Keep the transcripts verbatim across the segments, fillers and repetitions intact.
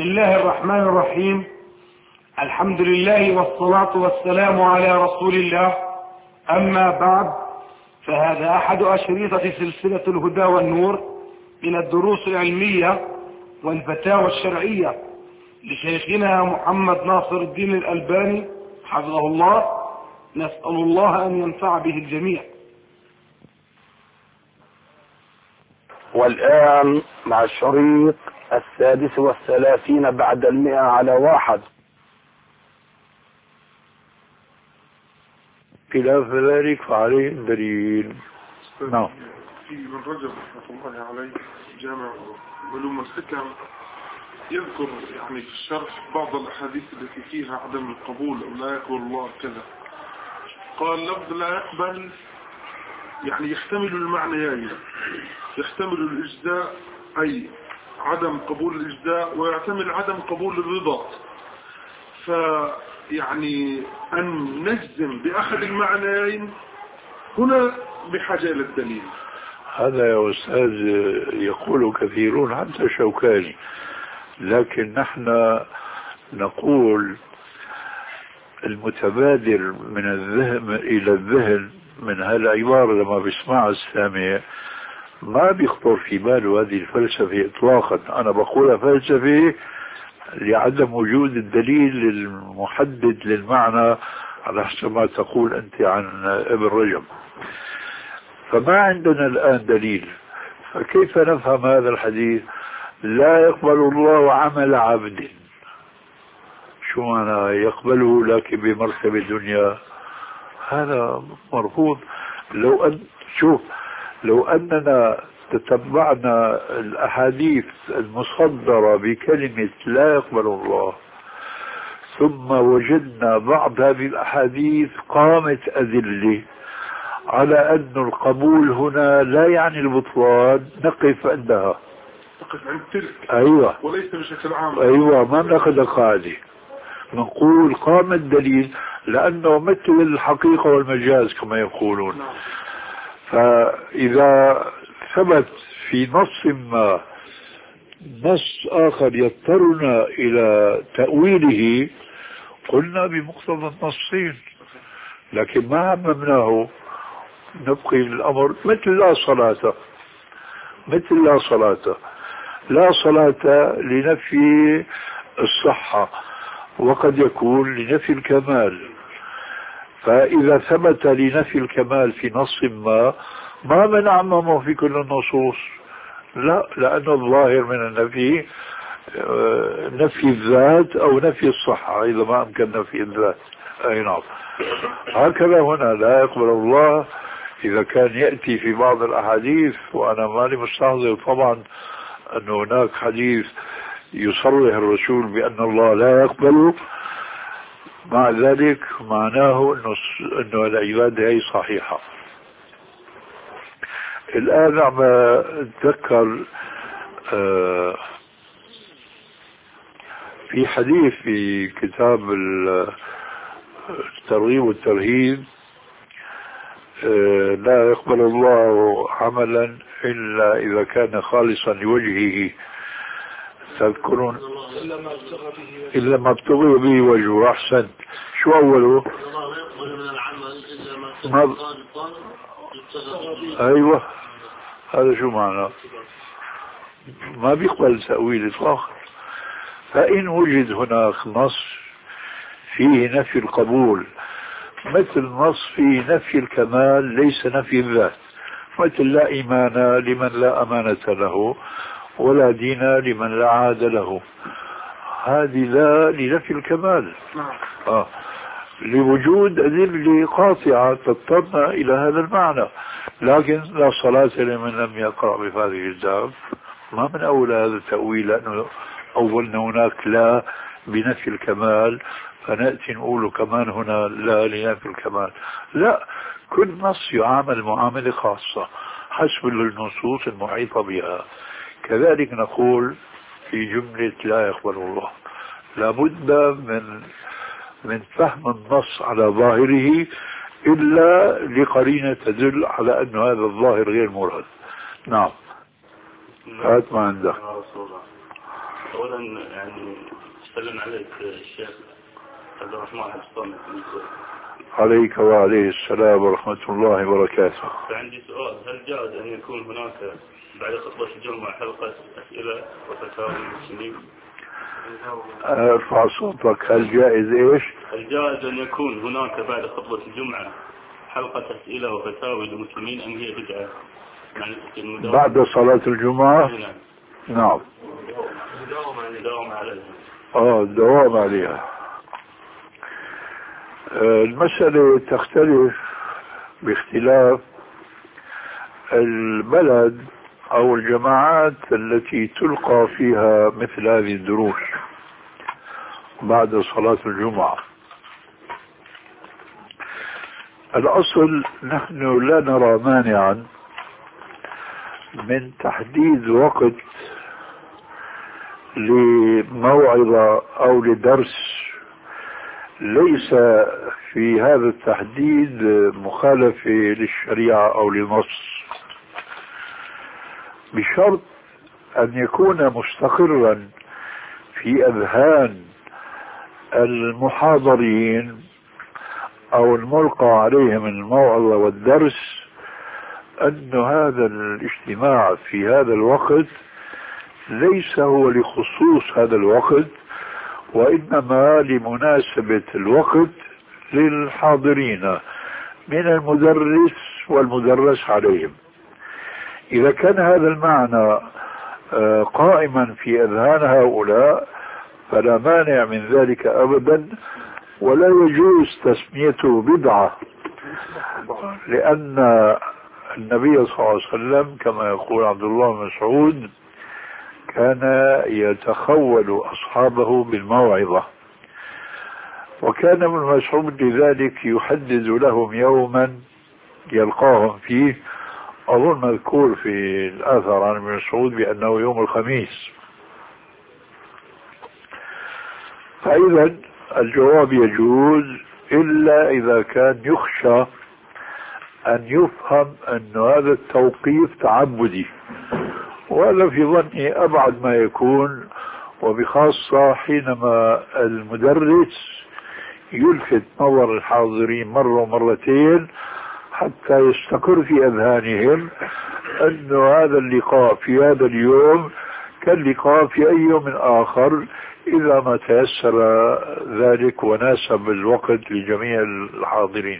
بسم الله الرحمن الرحيم. الحمد لله والصلاة والسلام على رسول الله. أما بعد، فهذا أحد أشريطة سلسلة الهدى والنور من الدروس العلمية والفتاوى الشرعية لشيخنا محمد ناصر الدين الألباني حفظه الله. نسأل الله أن ينفع به الجميع. والآن مع الشريط السادس والثلاثين بعد المئة على واحد. خلاف ذلك فعليه الدليل. نعم. في ابن رجب رحمه الله عليه جامع علوم الحكم يذكر يعني في الشرح بعض الأحاديث التي فيها عدم القبول أو لا يقبل الله كذا. قال لفظ لا يقبل يعني يحتمل المعنيين، يحتمل الإجزاء أي عدم قبول الإجزاء، ويحتمل عدم قبول الرضا. فيعني أن نجزم بأحد المعنيين هنا بحاجة إلى الدليل. هذا يا أستاذ يقول كثيرون حتى شوكاني، لكن نحن نقول المتبادر من الذهن إلى الذهن من هالعبارة لما بيسمع السامع ما بيخطر في باله هذه الفلسفة إطلاقا. أنا بقولها فلسفة لعدم وجود الدليل المحدد للمعنى على حسب ما تقول أنت عن ابن رجب. فما عندنا الآن دليل، فكيف نفهم هذا الحديث؟ لا يقبل الله عمل عبد. شو معنى يقبله لكن بمرتبة الدنيا؟ هذا مرفوض. لو أن شوف لو أننا تتبعنا الأحاديث المصدرة بكلمة لا يقبل الله ثم وجدنا بعض هذه الأحاديث قامت أدلة على أن القبول هنا لا يعني البطلان، نقف عندها، نقف عند تلك. أيوة، وليس بشكل عام. أيوة، ما بناخذ قاعدة، نقول قام الدليل لأنه مثل الحقيقة والمجاز كما يقولون. فإذا ثبت في نص ما نص آخر يضطرنا إلى تأويله قلنا بمقتضى النصين، لكن ما عممناه، نبقي الأمر مثل لا صلاة، مثل لا صلاة لا صلاة لنفي الصحة وقد يكون لنفي الكمال. فإذا ثبت لنفي الكمال في نص ما ما بنعممه في كل النصوص، لا، لأن الظاهر من النفي نفي الذات أو نفي الصحة إذا ما أمكن نفي الذات. أي نعم. هكذا هنا لا يقبل الله إذا كان يأتي في بعض الأحاديث، وأنا مالي مستحضر طبعا أن هناك حديث يصرح الرسول بأن الله لا يقبل، مع ذلك معناه أنه, إنه العبادة هي صحيحة. الآن عم أتذكر آه في حديث في كتاب الترغيب والترهيب آه لا يقبل الله عملا إلا إذا كان خالصا لوجهه. تذكرون إلا ما ابتغي به وجهه. أحسن. شو أوله؟ ما... أيوة، هذا شو معناه؟ ما بيقبل تأويل إطلاقا. فإن وجد هناك نص فيه نفي القبول مثل نص فيه نفي الكمال ليس نفي الذات، مثل لا إيمان لمن لا أمانة له ولا دين لمن لا عاد له، هذه لا لنفي الكمال. آه. لوجود أدلة قاطعة تضطرنا إلى هذا المعنى. لكن لا صلاة لمن لم يقرأ بفاتحة الكتاب ما من أول هذا التأويل، لأنه أولنا هناك لا بنفي الكمال فنأتي نقول كمان هنا لا لنفي الكمال. لا، كل نص يعامل معاملة خاصة حسب النصوص المحيطة بها. كذلك نقول في جملة لا يقبل الله لابد من من فهم النص على ظاهره إلا لقرينة تدل على أن هذا الظاهر غير مراد. نعم. هات ما عندك. أولا يعني سلم عليك الشيخ عبد الرحمن حفصان. عليك وعليه السلام ورحمة الله وبركاته. فعندي سؤال، هل جائز أن يكون هناك بعد خطبة الجمعة حلقة أسئلة وفتاوى للمسلمين؟ ارفع صوتك. هل جائز ايش؟ هل جائز أن يكون هناك بعد خطبة الجمعة حلقة أسئلة وفتاوى للمسلمين أم هي بدعة؟ يعني بعد صلاة الجمعة؟ نعم. نعم. الدوام عليها. اه الدوام عليها. المسألة تختلف باختلاف البلد أو الجماعات التي تلقى فيها مثل هذه الدروس بعد صلاة الجمعة. الأصل نحن لا نرى مانعا من تحديد وقت لموعظة أو لدرس ليس في هذا التحديد مخالفة للشريعة أو للنص، بشرط أن يكون مستقرا في أذهان المحاضرين أو الملقى عليهم الموعظة والدرس أن هذا الاجتماع في هذا الوقت ليس هو لخصوص هذا الوقت، وإنما لمناسبة الوقت للحاضرين من المدرس والمدرس عليهم. إذا كان هذا المعنى قائما في أذهان هؤلاء فلا مانع من ذلك أبدا، ولا يجوز تسميته بدعة، لأن النبي صلى الله عليه وسلم كما يقول عبد الله بن مسعود كان يتخول أصحابه بالموعظة، وكان ابن مسعود لذلك يحدد لهم يوما يلقاهم فيه، أظن مذكور في الآثار عن ابن مسعود بأنه يوم الخميس. فإذا الجواب يجوز إلا إذا كان يخشى أن يفهم أن هذا التوقيف تعبدي، وهذا في ظني أبعد ما يكون، وبخاصة حينما المدرس يلفت نظر الحاضرين مرة ومرتين حتى يستقر في أذهانهم أن هذا اللقاء في هذا اليوم كاللقاء في أي يوم آخر إذا ما تيسر ذلك وناسب الوقت لجميع الحاضرين.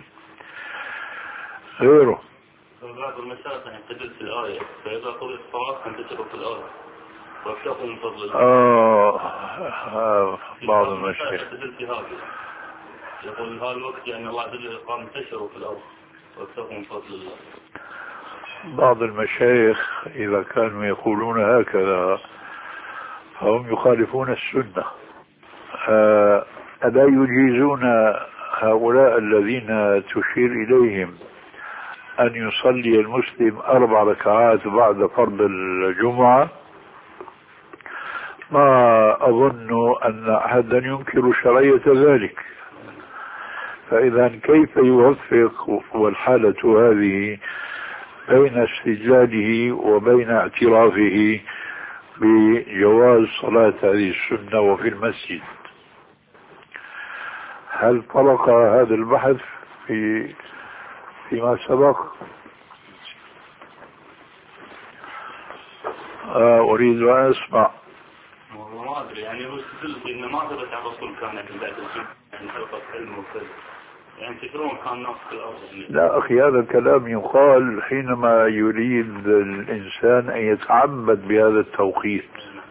غيره بعض المشايخ يستدل في الآية، فإذا قضيت الصلاة فانتشروا في الأرض وابتغوا من فضل الله. آه, آه بعض المشايخ يستدل في هذا، يقول هذا الوقت يعني الله عز وجل قال انتشروا في الأرض وابتغوا من فضل الله. بعض المشايخ إذا كانوا يقولون هكذا فهم يخالفون السنة. آه ألا يجيزون هؤلاء الذين تشير إليهم أن يصلي المسلم أربع ركعات بعد فرض الجمعة؟ ما أظن أن أحدا ينكر شرعية ذلك. فإذا كيف يوفق والحالة هذه بين استدلاله وبين اعترافه بجواز صلاة هذه السنة وفي المسجد؟ هل طرق هذا البحث في فيما سبق؟ آه أريد أن أسمع. ما أدري يعني هو استدل إنه ما ثبت عن الرسول كان بعد الجمعة يعني حلقة علم وكذا، يعني تكرون كان ناس في الأرض. لا أخي، هذا الكلام يقال حينما يريد الإنسان أن يتعبد بهذا التوقيت.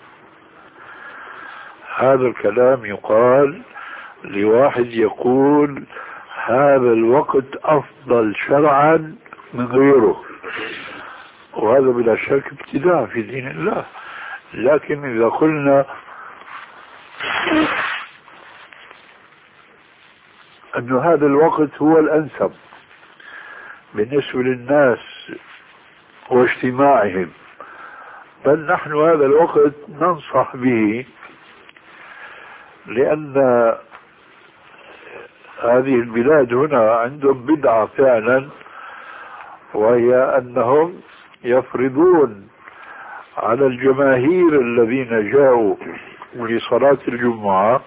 هذا الكلام يقال لواحد يقول هذا الوقت أفضل شرعا من غيره، وهذا بلا شك ابتداع في دين الله. لكن إذا قلنا أن هذا الوقت هو الأنسب بالنسبة للناس واجتماعهم، بل نحن هذا الوقت ننصح به، لأن هذه البلاد هنا عندهم بدعة فعلا، وهي أنهم يفرضون على الجماهير الذين جاءوا لصلاة الجمعة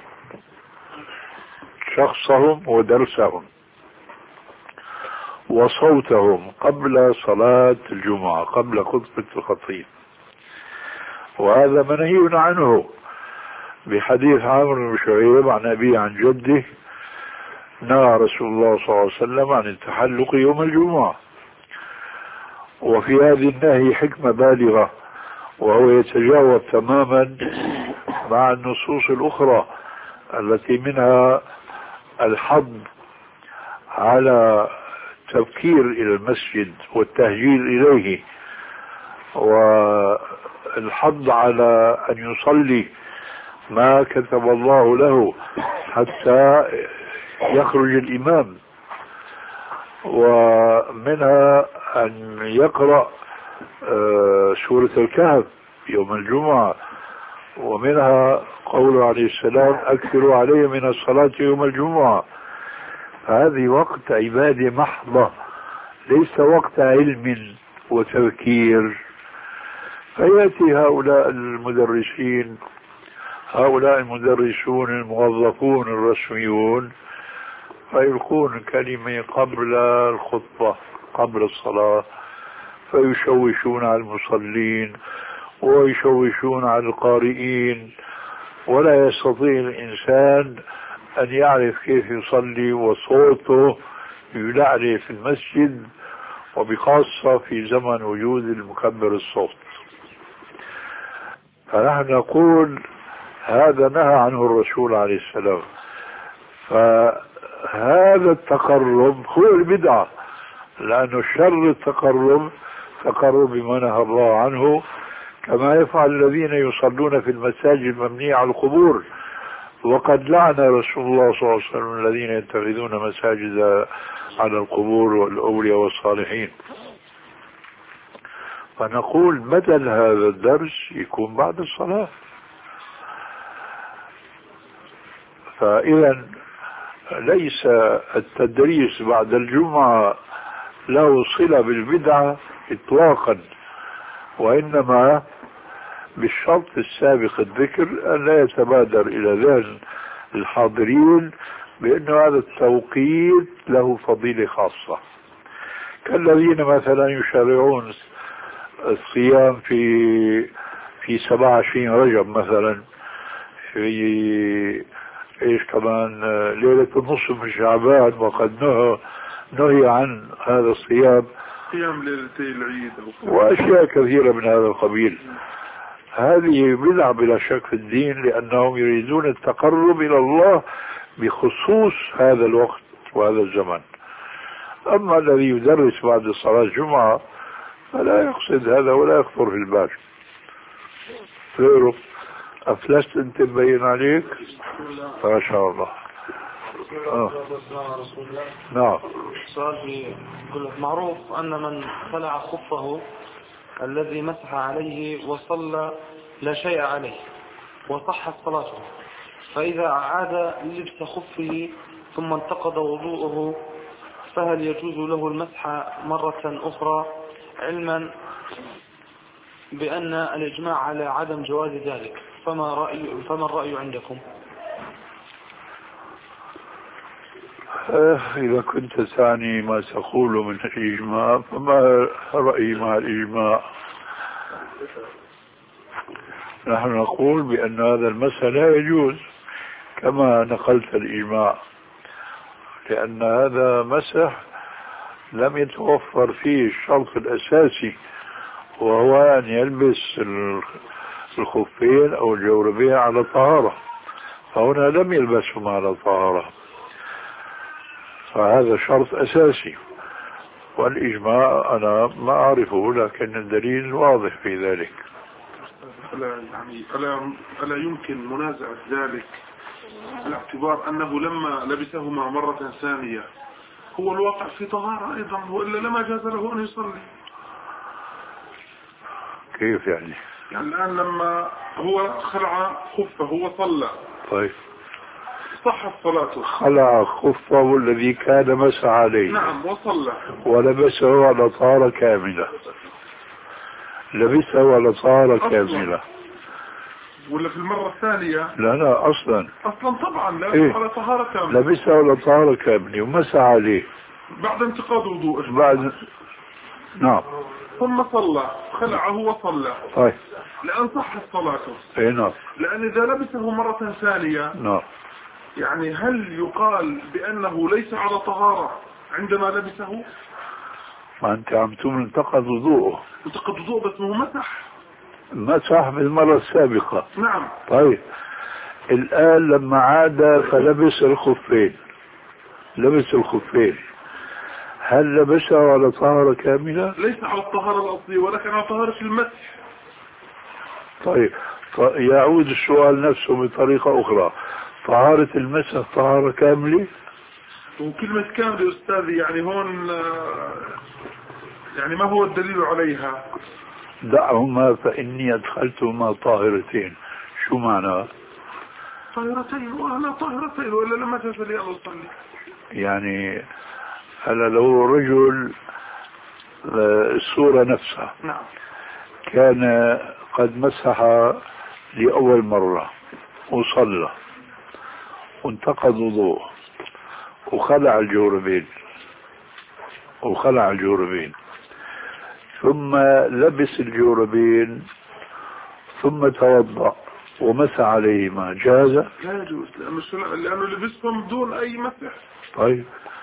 شخصهم ودرسهم وصوتهم قبل صلاة الجمعة قبل خطبة الخطيب، وهذا منهي عنه بحديث عامر بن شعيب عن أبيه عن جده نهى رسول الله صلى الله عليه وسلم عن التحلق يوم الجمعة. وفي هذه النهي حكمة بالغة، وهو يتجاوب تماما مع النصوص الأخرى التي منها الحض على التبكير إلى المسجد والتهجير إليه، والحض على أن يصلي ما كتب الله له حتى يخرج الإمام، ومنها أن يقرأ سورة الكهف يوم الجمعة، ومنها قوله عليه السلام أكثروا علي من الصلاة يوم الجمعة. فهذه وقت عبادة محضة، ليس وقت علم وتذكير. فيأتي هؤلاء المدرسين هؤلاء المدرسون الموظفون الرسميون فيلقون كلمة قبل الخطبة قبل الصلاة، فيشوشون على المصلين ويشوشون على القارئين، ولا يستطيع الإنسان أن يعرف كيف يصلي وصوته يلعلي في المسجد، وبخاصة في زمن وجود المكبر الصوت. فنحن نقول هذا نهى عنه الرسول عليه السلام. فهذا التقرب هو البدعة، لأنه شر التقرب تقرب بما نهى الله عنه، كما يفعل الذين يصلون في المساجد المبنية على القبور. وقد لعن رسول الله صلى الله عليه وسلم الذين يتخذون مساجد على القبور والأولياء والصالحين. فنقول بدل هذا الدرس يكون بعد الصلاة. فإذا ليس التدريس بعد الجمعة له صلة بالبدعة إطلاقا، وإنما بالشرط السابق الذكر أن لا يتبادر إلى ذهن الحاضرين بأن هذا التوقيت له فضيلة خاصة، كالذين مثلا يشرعون الصيام في في سبعة وعشرين رجب مثلا، في ايش كمان ليلة النصف من شعبان، وقد نهى نهي عن هذا الصيام، صيام ليلتي العيد واشياء كثيرة من هذا القبيل. هذه بدعة بلا شك في الدين، لأنهم يريدون التقرب إلى الله بخصوص هذا الوقت وهذا الزمن. أما الذي يدرس بعد صلاة الجمعة فلا يقصد هذا ولا يخطر في البال. غيره أفلست أنت مبين عليك ما شاء الله. آه. نعم. سؤال يقول معروف أن من خلع خفه الذي مسح عليه وصلى لا شيء عليه وصحت صلاته، فإذا أعاد لبس خفه ثم انتقض وضوءه فهل يجوز له المسح مرة أخرى، علما بأن الإجماع على عدم جواز ذلك؟ فما رأي فما الرأي عندكم؟ إذا كنت تعني ما تقول من الإجماع فما رأيي مع الإجماع؟ نحن نقول بأن هذا المسح لا يجوز كما نقلت الإجماع، لأن هذا مسح لم يتوفر فيه الشرط الأساسي، وهو أن يلبس الخفين أو الجوربين على طهارة، فهنا لم يلبسهم على طهارة، فهذا شرط أساسي. والإجماع أنا ما أعرفه، لكن الدليل واضح في ذلك. ألا, يعني ألا, ألا يمكن منازعة ذلك باعتبار أنه لما لبسهما مرة ثانية هو الواقع في طهارة أيضا، وإلا لما جاز له أن يصلي؟ كيف يعني؟ يعني الآن لما هو خلع خفه وصلى، طيب صحت صلاته. خلع خفه الذي كان مسح عليه، نعم، وصلى ولبسه على طهارة كاملة، لبسه على طهارة كاملة. ولا في المرة الثانية؟ لا لا أصلا أصلا طبعا لا إيه؟ على طهارة كاملة. لبسها ولا طهارة كاملة ومسح عليه بعد انتقاض وضوءه. بعد نعم. ثم صلى، خلعه وصلى. طيب. لأن صحت صلاته. اي نعم. لأن إذا لبسه مرة ثانية نعم. يعني هل يقال بأنه ليس على طهارة عندما لبسه؟ ما أنت عم تقول انتقض وضوءه. انتقض وضوءه بس هو مسح. مسح بالمرة السابقة. نعم. طيب الآن لما عاد فلبس الخفين، لبس الخفين، هل لبسها على طهارة كاملة؟ ليس على الطهارة الأصلية ولكن على طهارة المسح. طيب يعود السؤال نفسه بطريقة أخرى، طهارة المسح طهارة كاملة؟ وكلمة كاملة أستاذي يعني هون يعني ما هو الدليل عليها؟ دعهما فإني أدخلتهما طاهرتين. شو معنى؟ طاهرتين وأنا طاهرتين وإلا لما تفلي الله صلي. يعني هلا لو رجل الصورة نفسها نعم كان قد مسح لأول مرة وصلى وانتقض وضوء وخلع الجوربين وخلع الجوربين ثم لبس الجوربين ثم توضأ ومسح عليهما، جاز؟ لا يجوز لأنه, لأنه لبسهم بدون أي مسح. طيب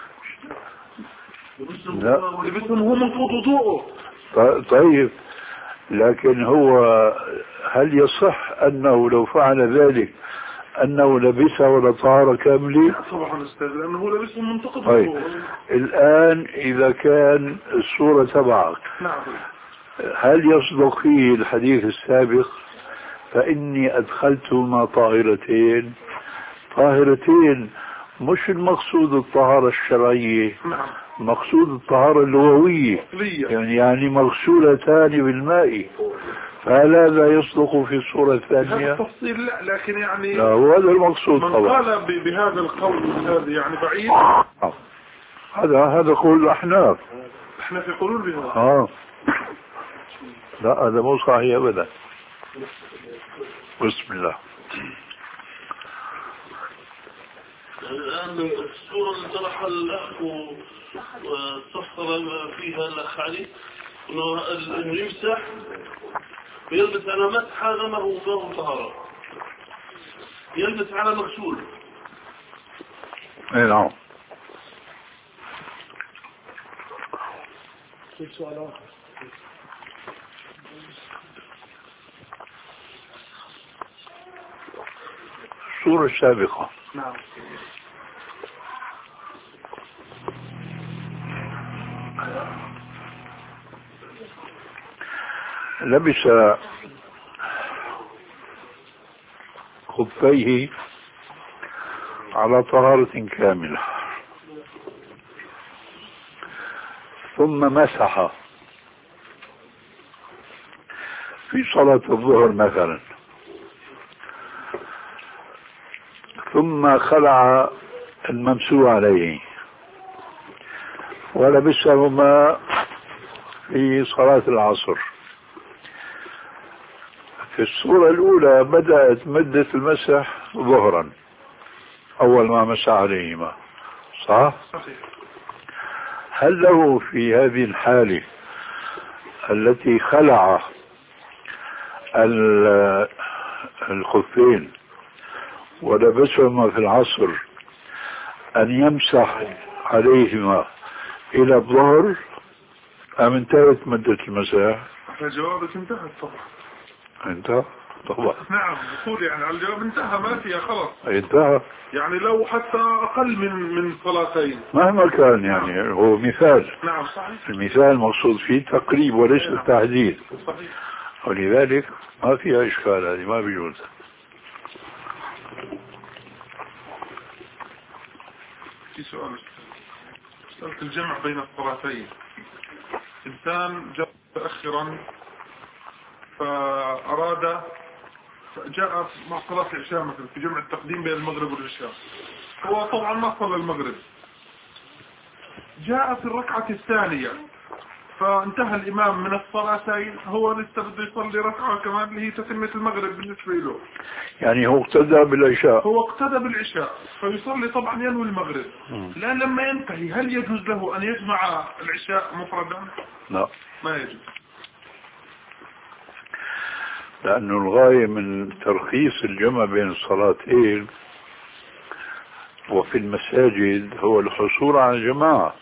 لا لبسهم هو منقض وضوءه. طيب لكن هو هل يصح أنه لو فعل ذلك أنه لبسها ولا طهارة كاملة؟ طبعا أستاذ لأنه هو لبسهم منتقض طيب وضوءه. الآن إذا كان الصورة تبعك نعم هل يصدق فيه الحديث السابق فإني أدخلتهما طاهرتين؟ طاهرتين مش المقصود الطهارة الشرعية، نعم مقصود الطهارة اللغوية، يعني يعني مغسولتان بالماء، فهل هذا يصدق في الصورة الثانية؟ هذا التفصيل لا، لكن يعني لا هو هذا المقصود من طبعا. قال بهذا القول هذا يعني بعيد. هذا هذا قول الأحناف. احنا في قولون بهذا. اه لا هذا مو صحيح أبدا. بسم الله. الآن الصورة اللي طرحها الأخ واستفسر فيها الأخ علي إنه يمسح ويلبس على مسح، هذا ما هو ما هو طهارة، يلبس على مغسول. اي نعم. في سؤال آخر. الصورة السابقة. نعم لبس خفيه على طهارة كاملة ثم مسح في صلاة الظهر مثلا، ثم خلع الممسوح عليه ولبسهما في صلاة العصر. في الصورة الأولى بدأت مدة المسح ظهرا أول ما مسح عليهما، صح؟ هل له في هذه الحالة التي خلع الخفين ولبسهما في العصر أن يمسح عليهما إلى الظهر أم انتهت مدة المسح؟ جوابك انتهت طبعا. انتهى طبعا. نعم بقول يعني على الجواب انتهى ما فيها خلاص. انتهى يعني لو حتى أقل من من صلاتين مهما كان يعني. نعم. هو مثال. نعم صحيح. المثال مقصود فيه تقريب وليس نعم. التحديد. صحيح. ولذلك ما فيها إشكال، هذه ما بيجوز. في سؤال مسألة الجمع بين الصلاتين. إنسان جاء متأخرا فأراد جاء مع صلاة العشاء مثلا في جمع التقديم بين المغرب والعشاء، هو طبعا ما صلى المغرب، جاء في الركعة الثانية فانتهى الإمام من الصلاتين، هو لسه بده يصلي ركعة كمان اللي هي تتمة المغرب بالنسبة له. يعني هو اقتدى بالعشاء، هو اقتدى بالعشاء فيصلي طبعا ينوي المغرب. لا لما ينتهي هل يجوز له أن يجمع العشاء مفردا؟ لا، ما يجوز، لأنه الغاية من ترخيص الجمع بين الصلاتين وفي المساجد هو الحصول على الجماعة،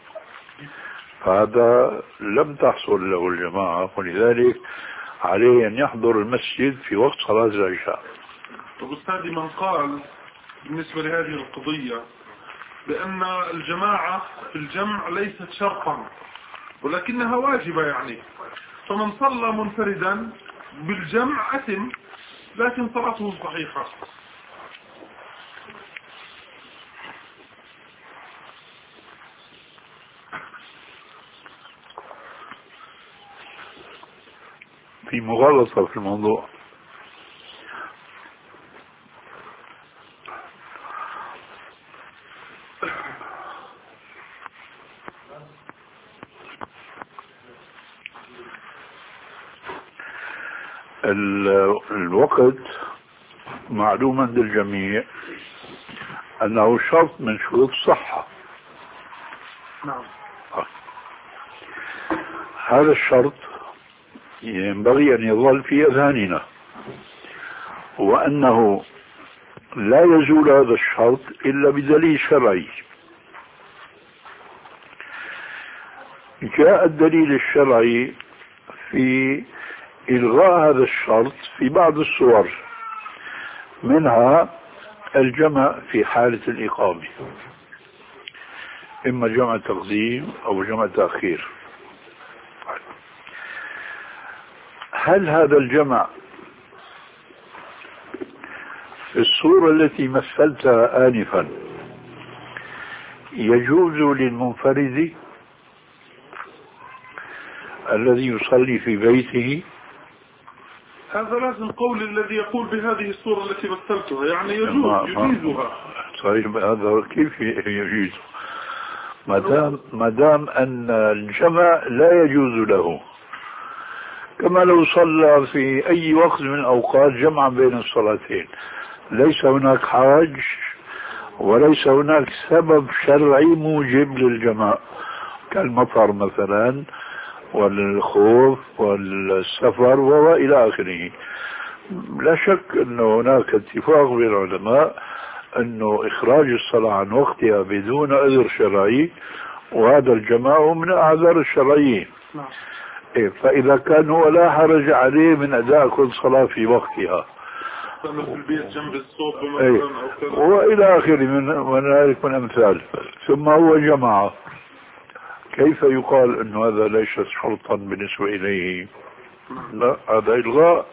فهذا لم تحصل له الجماعة، ولذلك عليه أن يحضر المسجد في وقت صلاة العشاء. طب أستاذي، من قال بالنسبة لهذه القضية بأن الجماعة في الجمع ليست شرطا ولكنها واجبة، يعني فمن صلى منفردا بالجمع أثم لكن صلاته صحيحة. في مغالطة في الموضوع. الوقت معلوم عند الجميع أنه شرط من شروط الصحة. نعم. هذا الشرط ينبغي أن يظل في أذهاننا، وأنه لا يزول هذا الشرط إلا بدليل شرعي. جاء الدليل الشرعي في إلغاء هذا الشرط في بعض الصور، منها الجمع في حالة الإقامة، إما جمع تقديم أو جمع تأخير. هل هذا الجمع في الصورة التي مثلتها آنفا يجوز للمنفرد الذي يصلي في بيته؟ هذا لازم قول الذي يقول بهذه الصورة التي مثلتها، يعني يجوز يجيزها. صحيح، هذا كيف يجوز؟ ما دام ما دام أن الجمع لا يجوز له، كما لو صلى في أي وقت من الأوقات جمعا بين الصلاتين، ليس هناك حرج وليس هناك سبب شرعي موجب للجمع كالمطر مثلا والخوف والسفر وإلى آخره. لا شك أن هناك اتفاق بين العلماء أنه إخراج الصلاة عن وقتها بدون عذر شرعي، وهذا الجماع من الأعذار الشرعيين. إيه، فإذا كان هو لا حرج عليه من أداء كل صلاة في وقتها في البيت جنب الصوب إيه، وإلى آخره من ذلك من أمثال، ثم هو جماعة، كيف يقال أن هذا ليس شرطا بالنسبة إليه؟ لا، هذا إلغاء،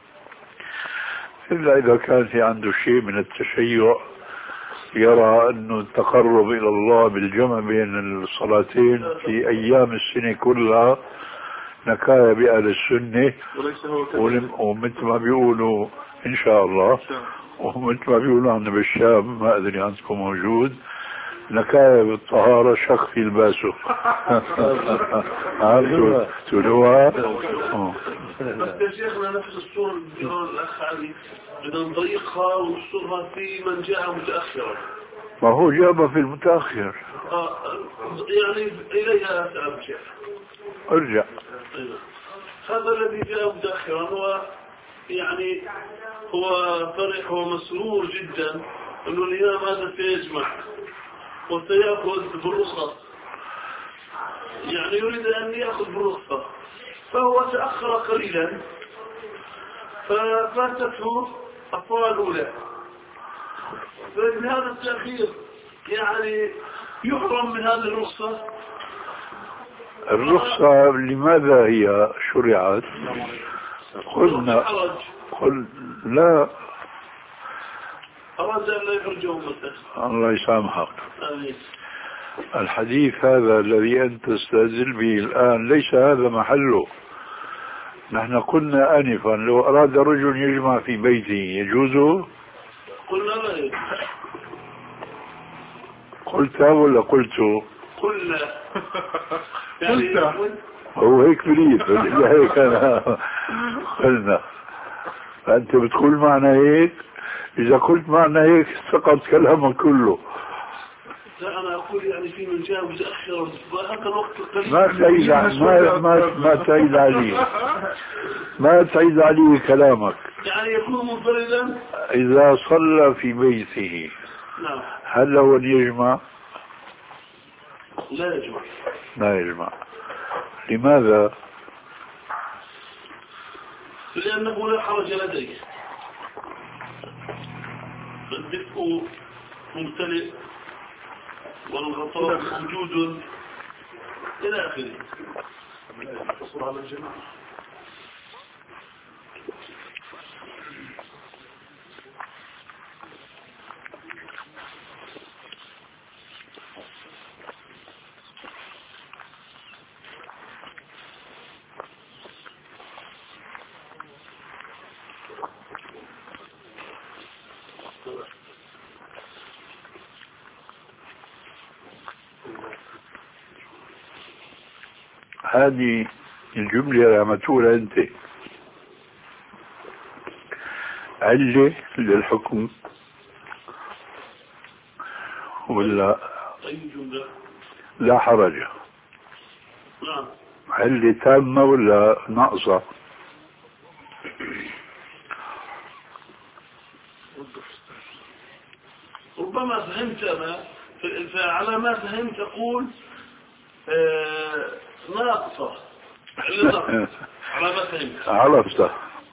إلا إذا كان في عنده شيء من التشيع، يرى أنه التقرب إلى الله بالجمع بين الصلاتين في أيام السنة كلها نكاية بأهل السنة، ومثل ما بيقولوا إن شاء الله، ومثل ما بيقولوا عندنا بالشام، ما أدري عندكم موجود، نكاية بالطهارة شك في الباسو. تلوها. بس يا شيخنا نفس الصورة اللي بيقول الأخ علي بدنا نضيقها ونصورها في من جاء متأخرا. ما هو جاب في المتأخر. آه يعني إليها سأرجع. ارجع. هذا الذي جاء متأخرا هو يعني هو فرح ومسرور جدا أنه الإمام هذا سيجمع وسيأخذ بالرخصة، يعني يريد أن يأخذ بالرخصة، فهو تأخر قليلا ففاتته الصلاة الأولى، فإن هذا التأخير يعني يحرم من هذه الرخصة. الرخصة لماذا هي شرعت؟ قلنا قل لا، أراد أن لا يخرجه مثلا. الله يسامحك. آمين. الحديث هذا الذي أنت تستدل به الآن ليس هذا محله. نحن قلنا آنفا لو أراد رجل يجمع في بيته يجوزه؟ قلنا لا يجوز. قلت ولا قلت؟ قلنا يعني هو هيك بريد هيك أنا قلنا. فأنت بتقول معنا هيك، إذا قلت معنا هيك سقط كلامك كله. لا أنا أقول يعني في من جاء متأخر وهذا الوقت القليل ما تعيد ما ما ما تعيد عليه ما تعيد عليه كلامك. يعني يكون منفردا إذا صلى في بيته نعم هل هو يجمع؟ لا يجمع. لا يجمع. لماذا؟ لأنه لا حرج لديه، الدفء ممتلئ والغطاء موجود إلى آخره. الحصول على الجماعة. هذه الجملة اللي عم تقولها أنت علة للحكم ولا أي جملة؟ لا حرج؟ نعم. علة تامة ولا ناقصة؟ ربما فهمت أنا فعلى ما فهمت أقول آه ناقصة على ما فهمت. عرفت.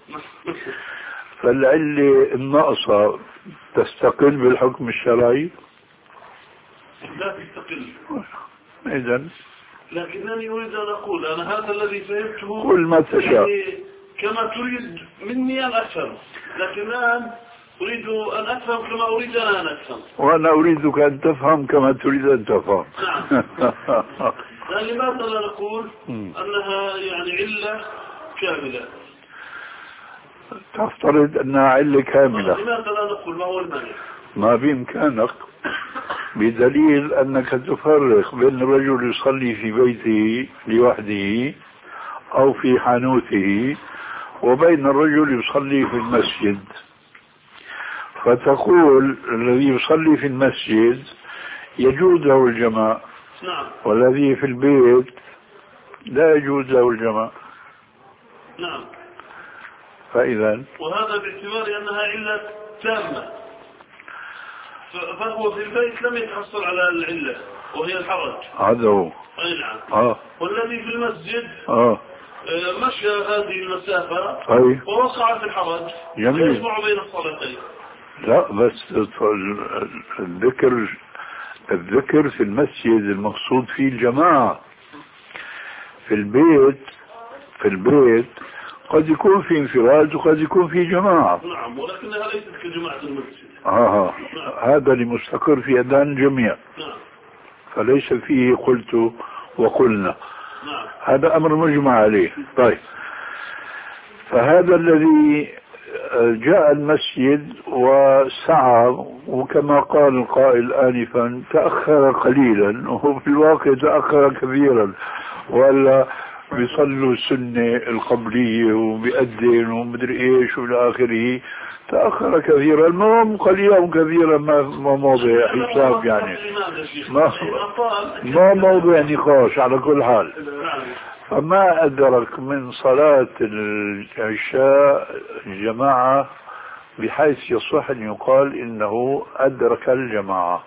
فالعلة الناقصة تستقل بالحكم الشرعي؟ لا تستقل. إذن لكنني أريد أن أقول أنا هذا الذي فهمته كل ما تشاء كما تريد مني أن أفهم، لكن الآن أريد أن أفهم كما أريد أن أفهم. وأنا أريدك أن تفهم كما تريد أن تفهم. نعم. لماذا لا نقول أنها يعني علة كاملة؟ تفترض أنها علة كاملة. لماذا لا نقول ما هو المانع؟ ما بإمكانك، بدليل أنك تفرق بين الرجل يصلي في بيته لوحده أو في حانوته وبين الرجل يصلي في المسجد. فتقول الذي يصلي في المسجد يجوز له الجماع، نعم. والذي في البيت لا يجوز له الجماع. نعم. فإذا وهذا باعتبار أنها علة تامة، فهو في البيت لم يتحصل على العلة وهي الحرج. هذا هو. أي نعم. آه. والذي في المسجد آه. مشى هذه المسافة أي. ووقع في الحرج. جميل. يجمع بين الصلاتين. لا بس الذكر الذكر في المسجد المقصود فيه الجماعة. في البيت في البيت قد يكون في انفراد وقد يكون في جماعة. نعم، ولكنها ليست كجماعة المسجد. آه. نعم. هذا اللي مستقر في أذهان الجميع. نعم. فليس فيه قلت وقلنا. نعم. هذا أمر مجمع عليه. طيب، فهذا الذي جاء المسجد وسعى وكما قال القائل آنفا تأخر قليلا، وهو في الواقع تأخر كثيرا، ولا بيصلوا السنة القبلية وبيأذن ومدري ايش والى آخره، تأخر كثيرا. المهم قليلا كثيرا ما ما موضع حساب يعني، ما ما موضع نقاش على كل حال. فما أدرك من صلاة العشاء الجماعة بحيث يصح أن يقال إنه أدرك الجماعة،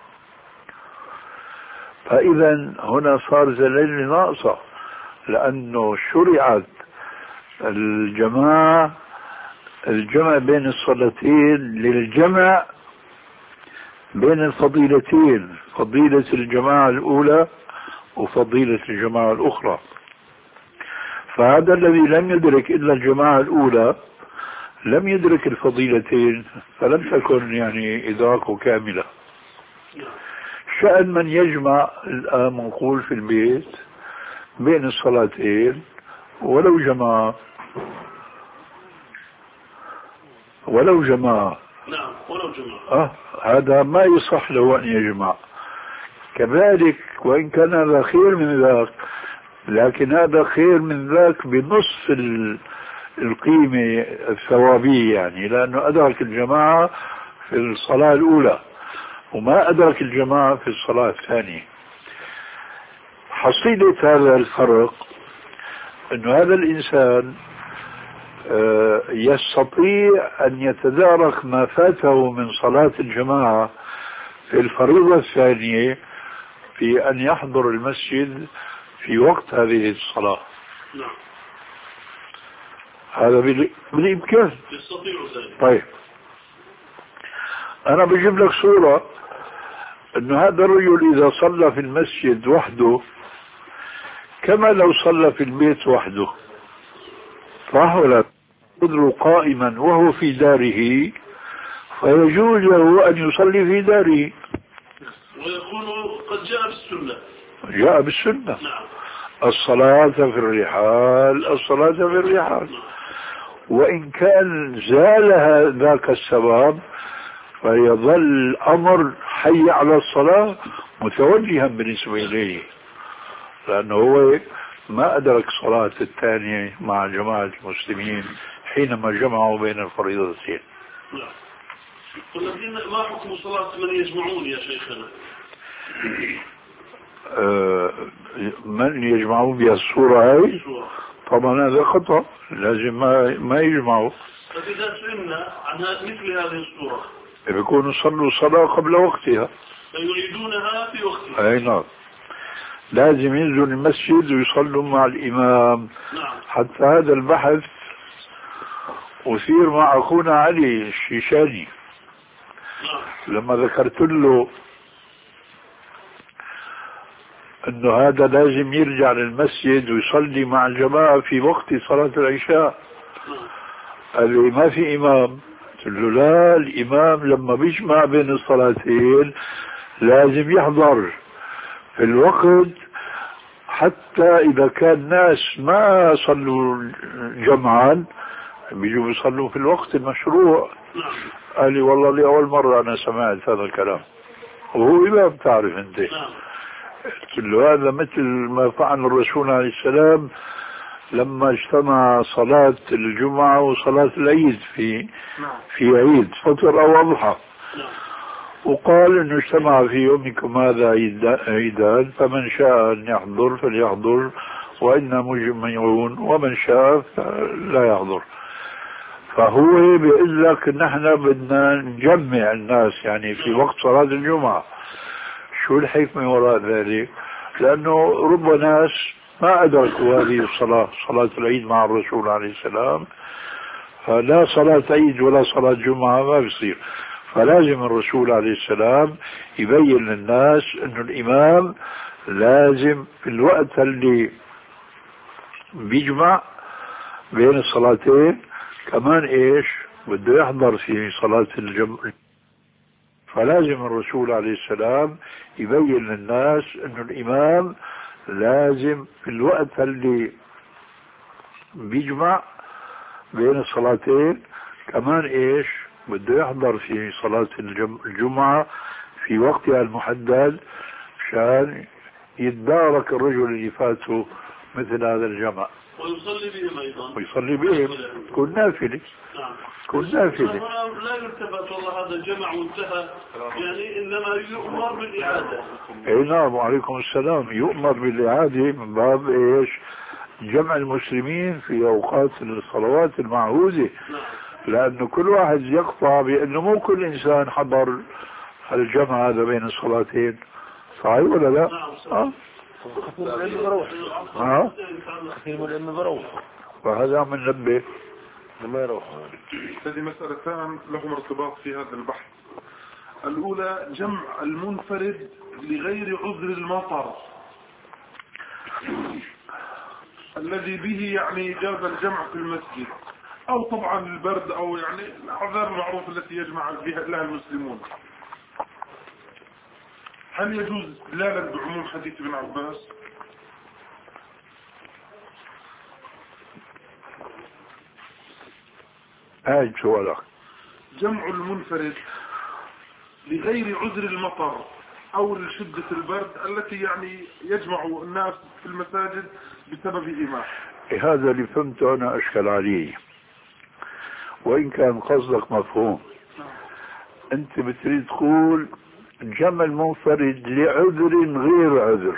فإذا هنا صار زلل ناقصة، لأنه شرعت الجماعة الجمع بين الصلاتين للجمع بين الفضيلتين، فضيلة الجماعة الأولى وفضيلة الجماعة الأخرى. فهذا الذي لم يدرك إلا الجماعة الأولى لم يدرك الفضيلتين، فلم تكن يعني إدراكه كاملة. شأن من يجمع الآن منقول في البيت بين الصلاتين ولو جماعة ولو جماعة نعم ولو جماعة آه هذا ما يصح له أن يجمع. كذلك وإن كان هذا خير من ذاك، لكن هذا خير من ذاك بنصف القيمة الثوابية، يعني لأنه أدرك الجماعة في الصلاة الأولى وما أدرك الجماعة في الصلاة الثانية. حصيلة هذا الفرق أنه هذا الإنسان يستطيع أن يتدارك ما فاته من صلاة الجماعة في الفريضة الثانية في أن يحضر المسجد في وقت هذه الصلاة. نعم. هذا بالإمكان. يستطيع ذلك. طيب أنا بجيب لك صورة أنه هذا الرجل إذا صلى في المسجد وحده كما لو صلى في البيت وحده، صح ولا؟ يقدر قائما وهو في داره فيجوز له أن يصلي في داره، ويكون قد جاء بالسنة. جاء بالسنة. نعم. الصلاة في الرحال، الصلاة في الرحال. وإن كان زال ذاك السبب فيظل الأمر حي على الصلاة متوجها بالنسبة إليه، لأنه هو ما أدرك صلاة الثانية مع جماعة المسلمين حينما جمعوا بين الفريضتين. نعم. ولكن ما حكم صلاة من يجمعون يا شيخنا؟ آه من يجمعون بها الصورة هاي؟ طبعا هذا خطأ، لازم ما ما يجمعوا. فإذا سئلنا عن مثل هذه الصورة بيكونوا صلوا صلاة قبل وقتها فيريدونها في وقتها. أي نعم، لازم ينزلوا المسجد ويصلوا مع الإمام. نعم. حتى هذا البحث أثير مع أخونا علي الشيشاني. نعم. لما ذكرت له أنه هذا لازم يرجع للمسجد ويصلي مع الجماعة في وقت صلاة العشاء، قال لي ما في إمام. قلت له لا، الإمام لما بيجمع بين الصلاتين لازم يحضر في الوقت، حتى إذا كان ناس ما صلوا جمعا بيجوا بيصلوا في الوقت المشروع. قال لي والله لأول مرة أنا سمعت هذا الكلام، وهو إمام تعرف أنت. قلت له هذا مثل ما فعل الرسول عليه السلام لما اجتمع صلاة الجمعة وصلاة العيد في في عيد فطر أو أضحى، وقال انه اجتمع في يومكم هذا عيدان فمن شاء ان يحضر فليحضر وإنا مجمعون ومن شاء لا يحضر. فهو بيقول لك نحن بدنا نجمع الناس يعني في وقت صلاة الجمعة. شو الحكمة وراء ذلك؟ لأنه رب ناس ما أدركوا هذه الصلاة، صلاة العيد مع الرسول عليه السلام، فلا صلاة عيد ولا صلاة جمعة ما بيصير. فلازم الرسول عليه السلام يبين للناس انه الامام لازم في الوقت اللي بيجمع بين الصلاتين كمان ايش بده يحضر في صلاة الجمع. فلازم الرسول عليه السلام يبين للناس انه الامام لازم في الوقت اللي بيجمع بين الصلاتين كمان ايش بده يحضر في صلاة الجمعة في وقتها المحدد مشان يتدارك الرجل اللي فاته مثل هذا الجمع ويصلي بهم أيضا. ويصلي بهم تكون نافلة. نعم. تكون نافلة. لا يلتفت والله هذا الجمع وانتهى، يعني إنما يؤمر بالإعادة. اي نعم، وعليكم السلام. يؤمر بالإعادة من باب ايش؟ جمع المسلمين في أوقات الصلوات المعهودة. نعم. لأنه كل واحد يقطع بأنه مو كل إنسان حضر الجمع هذا بين الصلاتين، صحيح ولا لا؟ نعم. ها؟ فهذا من نبه لما يروح. هذه مسألتان لهم ارتباط في هذا البحث. الأولى جمع المنفرد لغير عذر المطر الذي به يعني جاز الجمع في المسجد، أو طبعا البرد أو يعني الأعذار المعروفة التي يجمع بها لها المسلمون. هل يجوز استدلالا بعموم حديث ابن عباس؟ هاي سؤالك. جمع المنفرد لغير عذر المطر أو لشدة البرد التي يعني يجمع الناس في المساجد بسبب إيمان. هذا اللي فهمته أنا أشكل عليه، وإن كان قصدك مفهوم. أنت بتريد تقول جمع المنفرد لعذر غير عذر.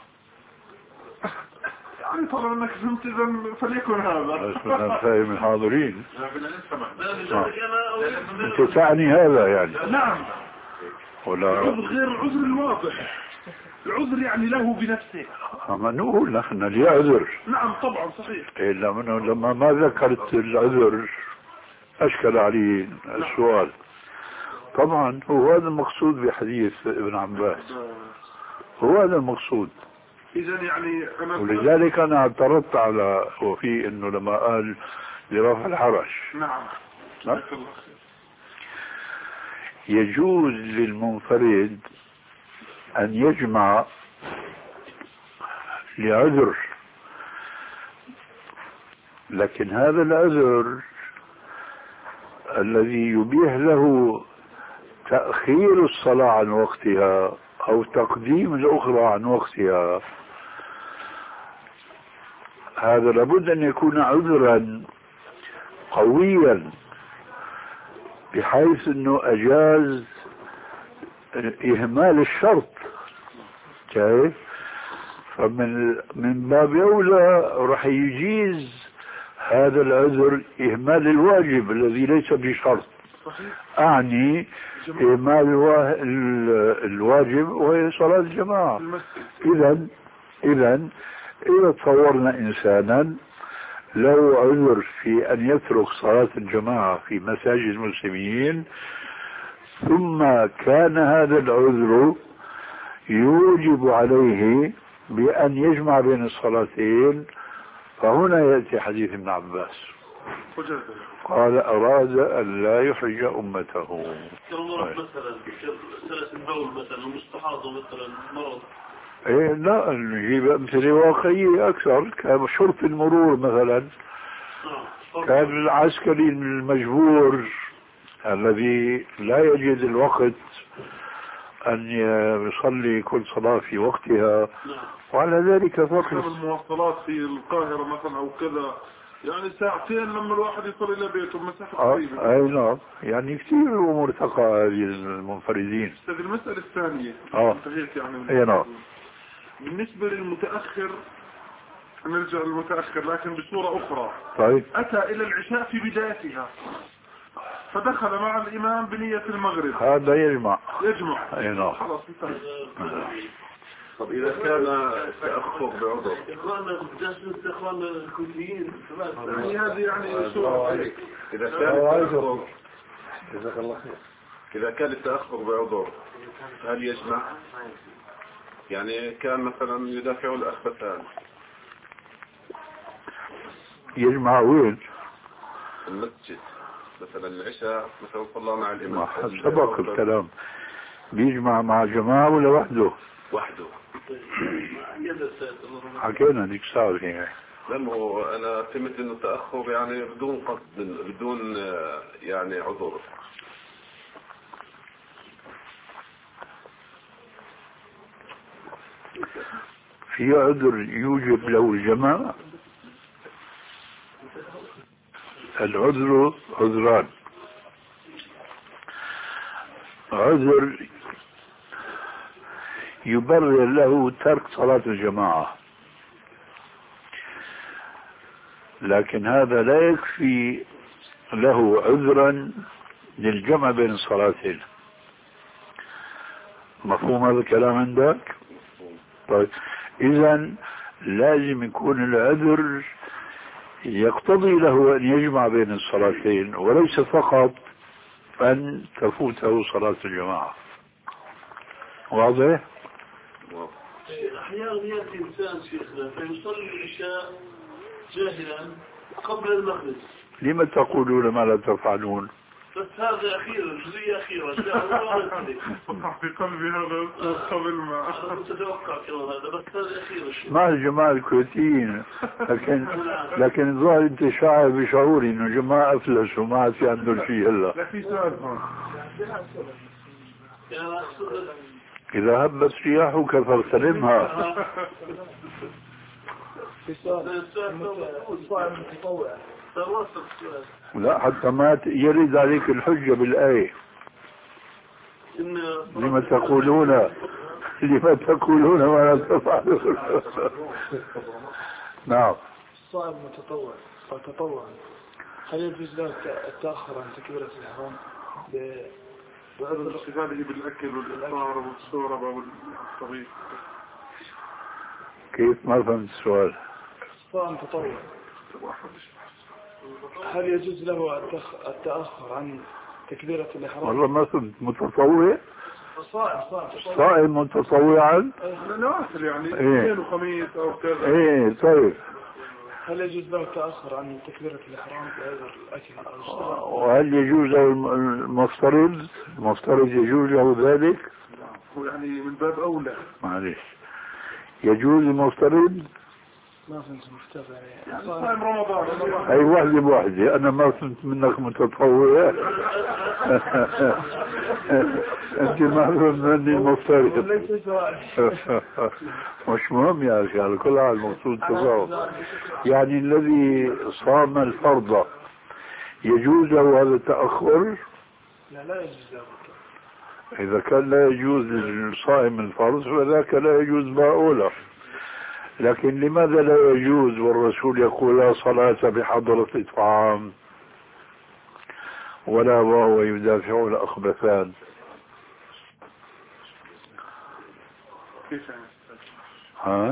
يعني طالما انك فهمت اذا فليكن هذا. أنا فاهم الحاضرين. أنت تعني هذا يعني؟ نعم. ولا العذر غير العذر الواضح، العذر يعني له بنفسه. أما نقول نحن ليعذر. نعم طبعا صحيح. إلا منه لما ما ذكرت العذر أشكل عليه السؤال. طبعا هو هذا المقصود بحديث ابن عباس، هو هذا المقصود. إذا يعني أنا ولذلك أنا اعترضت على وفي إنه لما قال لرفع الحرج. نعم. نعم. يجوز للمنفرد أن يجمع لعذر، لكن هذا العذر الذي يبيح له تأخير الصلاة عن وقتها أو تقديم الأخرى عن وقتها، هذا لابد أن يكون عذرا قويا بحيث أنه أجاز إهمال الشرط. كيف؟ فمن من باب أولى راح يجيز هذا العذر إهمال الواجب الذي ليس بشرط. أعني إهمال الواجب وهي صلاة الجماعة. إذا إذا إذا تصورنا إنسانا له عذر في أن يترك صلاة الجماعة في مساجد المسلمين، ثم كان هذا العذر يوجب عليه بأن يجمع بين الصلاتين، فهنا يأتي حديث ابن عباس قال أراد أن لا يحرج أمته. مثلا سلس البول مثلا ومستحاضة مثلا مرض. ايه لا نجيب أمثلة واقعية أكثر، كشرطة المرور مثلا، كان العسكري المجبور الذي لا يجد الوقت أن يصلي كل صلاة في وقتها، وعلى ذلك فقط المواصلات في القاهرة مثلا أو كذا يعني ساعتين لما الواحد يصل إلى بيته مسافة قريبة. آه أي نعم، يعني كثير أمور تقع هذه المنفردين. هذه المسألة الثانية. آه يعني أي نعم. بالنسبة للمتأخر نرجع للمتأخر لكن بصورة أخرى. طيب. أتى إلى العشاء في بدايتها فدخل مع الإمام بنية المغرب، هذا يجمع يجمع أي نعم. خلاص انتهى. طب إذا كان تأخر بعذر إخواننا جالسين إخواننا الكويتيين يعني هذه يعني سورة. إذا كان التأخر جزاك الله خير، إذا كان التأخر بعذر هل يجمع؟ يعني كان مثلا يدافع الأخبثان يجمع وين؟ المسجد مثلا العشاء مثلا صلى مع الإمام، سبق الكلام، بيجمع مع جماعة ولا وحده؟ وحده. حكينا ديك الساعة هي. لما هو أنا فهمت إنه تأخر يعني بدون قصد بدون يعني عذر. في عذر يوجب له الجماعة. العذر عذران، عذر يبرر له ترك صلاة الجماعة، لكن هذا لا يكفي له عذرا للجمع بين الصلاتين. مفهوم هذا الكلام عندك؟ طيب إذن لازم يكون العذر يقتضي له أن يجمع بين الصلاتين، وليس فقط أن تفوته صلاة الجماعة. واضح؟ أحيانا يأتي إنسان شيخنا فيصلي العشاء جاهلا قبل المغرب. لما تقولون ما لا تفعلون؟ بس هذا أخيرا جزئية أخيرة وقع في قلبي هذا قبل ما أتوقع كمان هذا، بس هذا أخيرا مع الجماعة الكويتيين، لكن لكن الظاهر أنت شاعر بشعوري إنه جماعة أفلسوا ما عاد في عندهم شيء هلا. لا في سؤال هون. يعني أقصد إذا هبت رياحك فاغتنمها. لا حتى ما يرد عليك الحجة بالآية. لما تقولون لما تقولون ما لا تفعلون. نعم. الصائم متطوع وتطوع هل يجوز له التأخر عن تكبيرة الإحرام بعد اشتغاله بالأكل والإفطار والشوربة والطبيخ؟ كيف؟ ما فهمت السؤال. الصائم تطوع هل يجوز له التأخر عن تكبيرة الإحرام؟ والله ما فهمت. متطوع؟ صائم صائم متطوعا؟ نوافل يعني ايه اثنين وخميس او كذا. ايه طيب. هل يجوز له التأخر عن تكبيرة الإحرام في هذا الأكل أو الشرب؟ وهل يجوز له المفترض؟ المفترض يجوز له ذلك؟ يعني من باب أولى. معلش يجوز المفترض؟ ما فهمت مفترض يعني صائم رمضان. أي واحدة بواحدة. أنا ما فهمت منك متطوع. أنت ما فهمت مني المفترض. مش مهم يا أخي، على كل حال المقصود تطوع. يعني الذي صام الفرض يجوز له هذا التأخر؟ لا لا يجوز له. إذا كان لا يجوز للصائم الفرض فذاك لا يجوز ما أولى. لكن لماذا لا يجوز والرسول يقول لا صلاة بحضرة الطعام ولا وهو يدافع الأخبثان؟ ها؟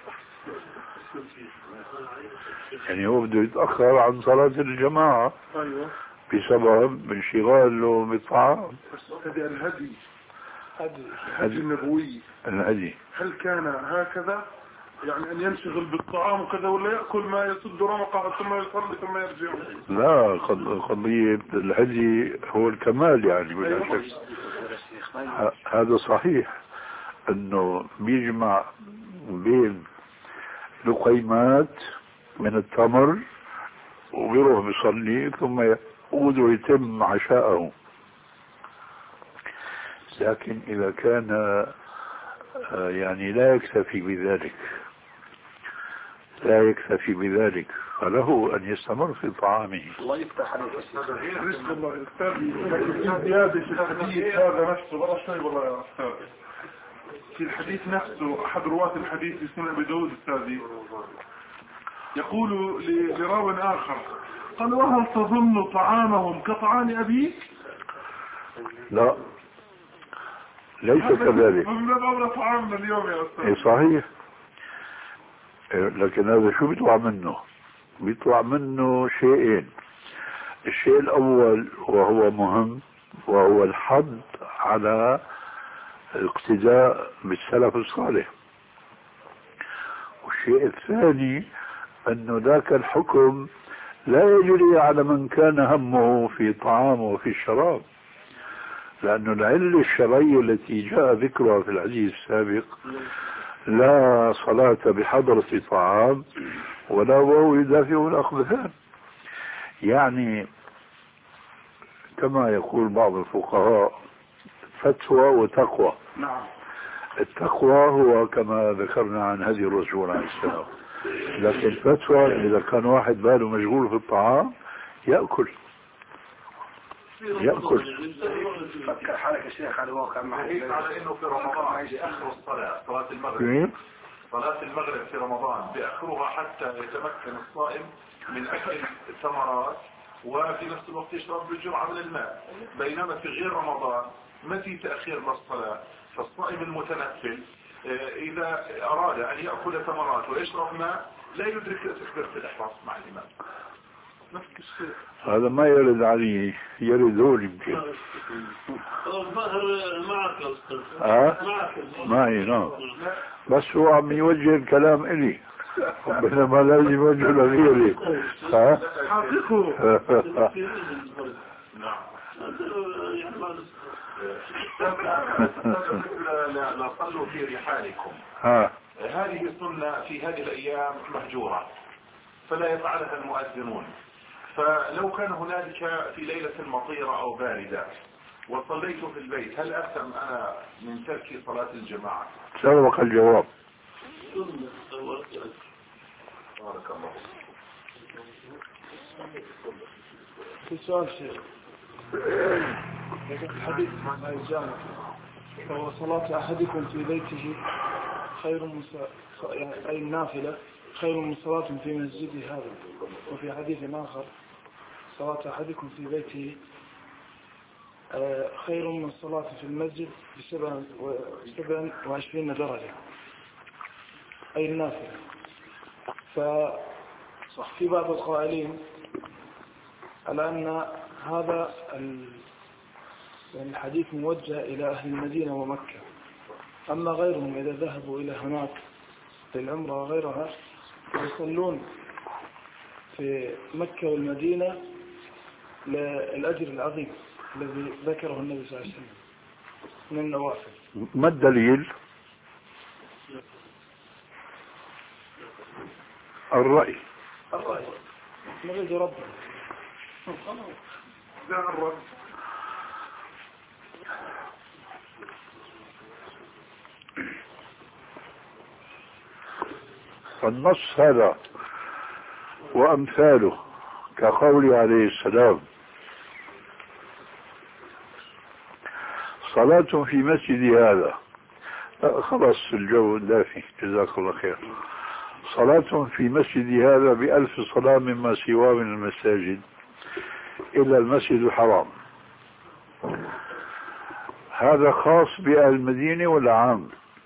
يعني هو بده يتأخر عن صلاة الجماعة بسبب انشغاله بالطعام. هذا الهدي هدي هدي النبوي. الهدي هل كان هكذا يعني أن ينشغل بالطعام وكذا ولا يأكل ما يسد رمقه ثم يصلي ثم يرجع؟ لا، قضية الهدي هو الكمال يعني بلا شك. هذا صحيح انه بيجمع بين لقيمات من التمر وبيروح بيصلي ثم يعود ويتم عشاءه. لكن اذا كان يعني لا يكتفي بذلك لا يكتفي بذلك فله أن يستمر في طعامه. الله يفتح عليك. رزق الله أستاذ. في زيادة في الحديث هذا نفسه والله شوي والله يا أستاذ. في الحديث نفسه أحد رواة الحديث في سنن أبي داود أستاذي يقول لراو آخر قال وهل تظن طعامهم كطعام أبيك؟ لا ليس كذلك. من باب أولى طعامنا اليوم يا أستاذ. اي صحيح. لكن هذا شو بيطلع منه؟ بيطلع منه شيئين. الشيء الأول وهو مهم وهو الحض على الاقتداء بالسلف الصالح. والشيء الثاني أنه ذاك الحكم لا يجري على من كان همه في طعامه وفي الشراب، لأن العلة الشرعية التي جاء ذكرها في الحديث السابق لا صلاة بحضرة طعام ولا وهو يدافع الأخبثان. يعني كما يقول بعض الفقهاء فتوى وتقوى. نعم. التقوى هو كما ذكرنا عن هدي الرسول عليه السلام، لكن فتوى إذا كان واحد باله مشغول في الطعام يأكل يأكل. فكر حالك يا شيخ على واقع معي على انه في رمضان بيأخروا الصلاة صلاة المغرب صلاة المغرب في رمضان بيأخروها حتى يتمكن الصائم من أكل الثمرات وفي نفس الوقت يشرب بجرعة من الماء، بينما في غير رمضان ما في تأخير للصلاة. فالصائم المتنفل إذا أراد أن يأكل ثمرات ويشرب ماء لا يدرك تكبيرة الإحرام مع الإمام. نفس الشيء. هذا ما يرد عليه، يرد هو يمكن. الظاهر معك يا أستاذ. ها؟ معي نعم. بس هو عم يوجه الكلام إلي، بينما لازم يوجه لغيري. ها؟ حقيقه. نعم. لا صلوا في رحالكم. ها. هذه سنة في هذه الأيام مهجورة فلا يفعلها المؤذنون. فلو كان هنالك في ليلة مطيرة أو باردة وصليت في البيت هل أثم أنا من ترك صلاة الجماعة؟ سبق الجواب. بارك الله. في سؤال شيء الحديث عن الجامع فهو صلاة أحدكم في بيته خير من يعني أي النافلة خير من صلاة في مسجده هذا. وفي حديث آخر صلاة أحدكم في بيته خير من الصلاة في المسجد بسبع وعشرين درجة أي النافلة. ففي بعض القائلين على أن هذا الحديث موجه إلى أهل المدينة ومكة، أما غيرهم إذا ذهبوا إلى هناك للعمرة وغيرها يصلون في مكة والمدينة للأجر العظيم الذي ذكره النبي صلى الله عليه وسلم من النوافل. ما الدليل؟ الرأي. الرأي نريد ربنا. فالنص هذا وأمثاله كقوله عليه السلام صلاة في مسجد هذا، خلاص الجو دافي جزاك الله خير، صلاة في مسجد هذا بألف صلاة مما سواه من المساجد إلا المسجد الحرام. هذا خاص بأهل المدينة ولا عام؟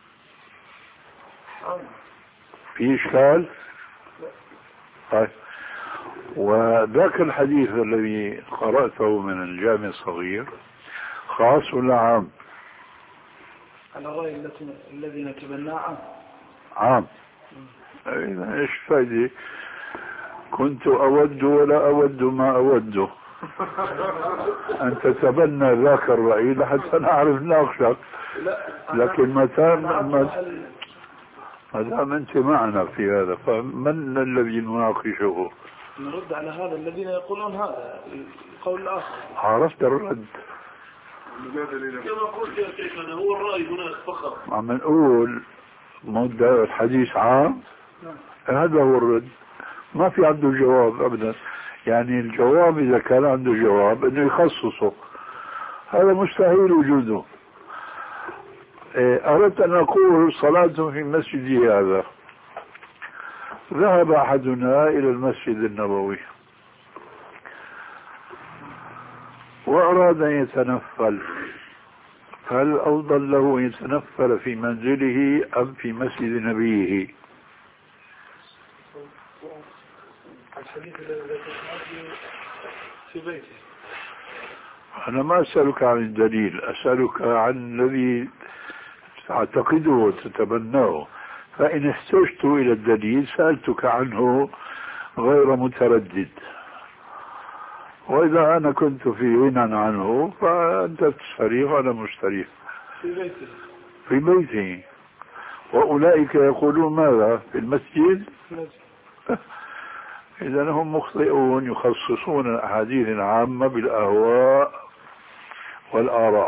في إشكال؟ طيب، وذاك الحديث الذي قرأته من الجامع الصغير خاص ولا عام؟ على رأي الذي نتبناه عام. عام. إذا إيش فايدة؟ كنت أود ولا أود ما أوده أن تتبنى ذاك الرأي لحتى نعرف ناقشك، لكن متى ما دام أنت معنا في هذا فمن الذي نناقشه؟ نرد على هذا الذين يقولون هذا القول الآخر. عرفت الرد؟ كما قلت يا شيخنا هو الرأي هناك فقط. عم نقول مدة الحديث عام، هذا هو الرد، ما في عنده جواب أبدا. يعني الجواب إذا كان عنده جواب إنه يخصصه، هذا مستحيل وجوده. أردت أن أقول صلاة في مسجدي هذا، ذهب أحدنا إلى المسجد النبوي وأراد أن يتنفل، هل أفضل له أن يتنفل في منزله أم في مسجد نبيه؟ الحديث الذي ذكرته في بيته. أنا ما أسألك عن الدليل، أسألك عن الذي تعتقده وتتبناه، فإن احتجت إلى الدليل سألتك عنه غير متردد، وإذا أنا كنت في غنى عنه فأنت تستريح وأنا مستريح. في بيته. في بيته. وأولئك يقولون ماذا؟ في المسجد؟ إذا هم مخطئون، يخصصون الأحاديث العامة بالأهواء والآراء.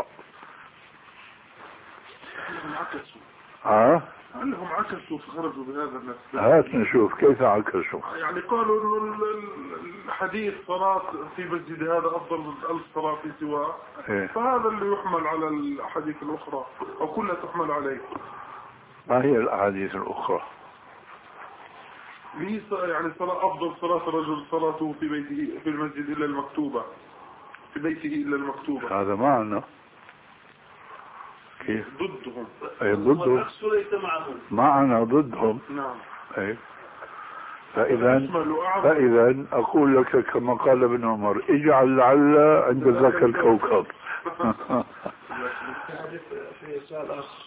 أنهم عكسوا. ها؟ أنهم عكسوا فخرجوا بهذا النفس. هات نشوف كيف عكسوا. يعني قالوا إنه الحديث صلاة في مسجد هذا أفضل من ألف صلاة في سواه. إيه؟ فهذا اللي يحمل على الأحاديث الأخرى أو كلها تحمل عليه. ما هي الأحاديث الأخرى؟ هي يعني صلاة أفضل صلاة الرجل صلاته في بيته في المسجد إلا المكتوبة، في بيته إلا المكتوبة. هذا معنا كيف؟ ضدهم. أي ضدهم. والعكس ليس معهم. معنا ضدهم. نعم. أي. فإذا فإذا أقول لك كما قال ابن عمر اجعل لعل عند ذاك الكوكب. في سؤال آخر،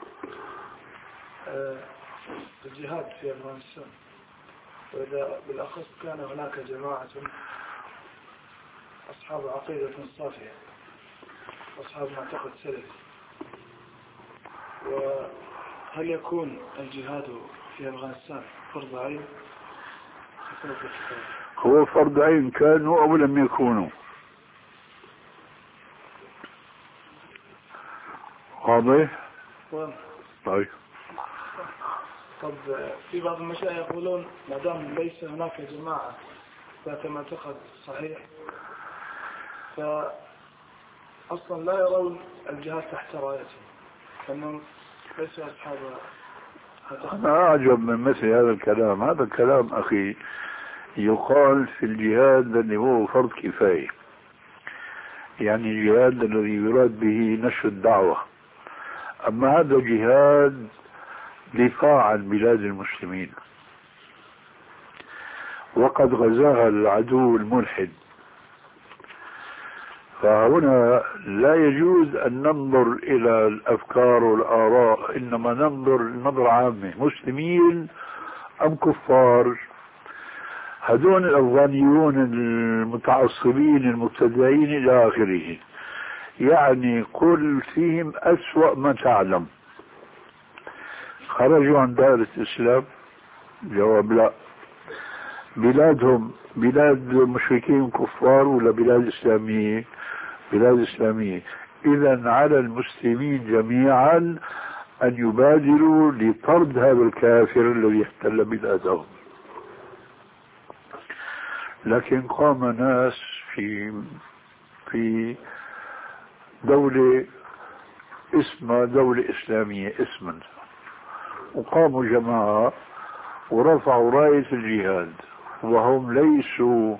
الجهاد في أفغانستان، وإذا بالأخص كان هناك جماعة أصحاب عقيدة صافية، أصحاب معتقد سلفي، وهل يكون الجهاد في أفغانستان فرض عين؟ هو فرض عين كانوا أو لم يكونوا؟ إقامة. وين؟ طيب. طب في بعض المشايخ يقولون ما دام ليس هناك جماعة ذات معتقد صحيح فأصلا لا يرون الجهاد تحت رايتهم فإنهم ليسوا أصحاب. أنا أعجب من مثل هذا الكلام. هذا الكلام أخي يقال في الجهاد الذي هو فرض كفاية، يعني الجهاد الذي يراد به نشر الدعوة. أما هذا جهاد دفاع عن بلاد المسلمين، وقد غزاها العدو الملحد، فهنا لا يجوز أن ننظر إلى الأفكار والآراء، إنما ننظر نظرة عامة، مسلمين أم كفار. هذون الأفغانيون المتعصبين المبتدعين إلى آخره، يعني قل فيهم أسوأ ما تعلم. خرجوا عن دائرة الإسلام؟ جواب لا. بلادهم بلاد مشركين كفار ولا بلاد إسلامية؟ بلاد إسلامية. إذا على المسلمين جميعا أن يبادروا لطرد هذا الكافر الذي احتل بلادهم. لكن قام ناس في في دولة اسمها دولة إسلامية اسما، وقاموا جماعة ورفعوا راية الجهاد، وهم ليسوا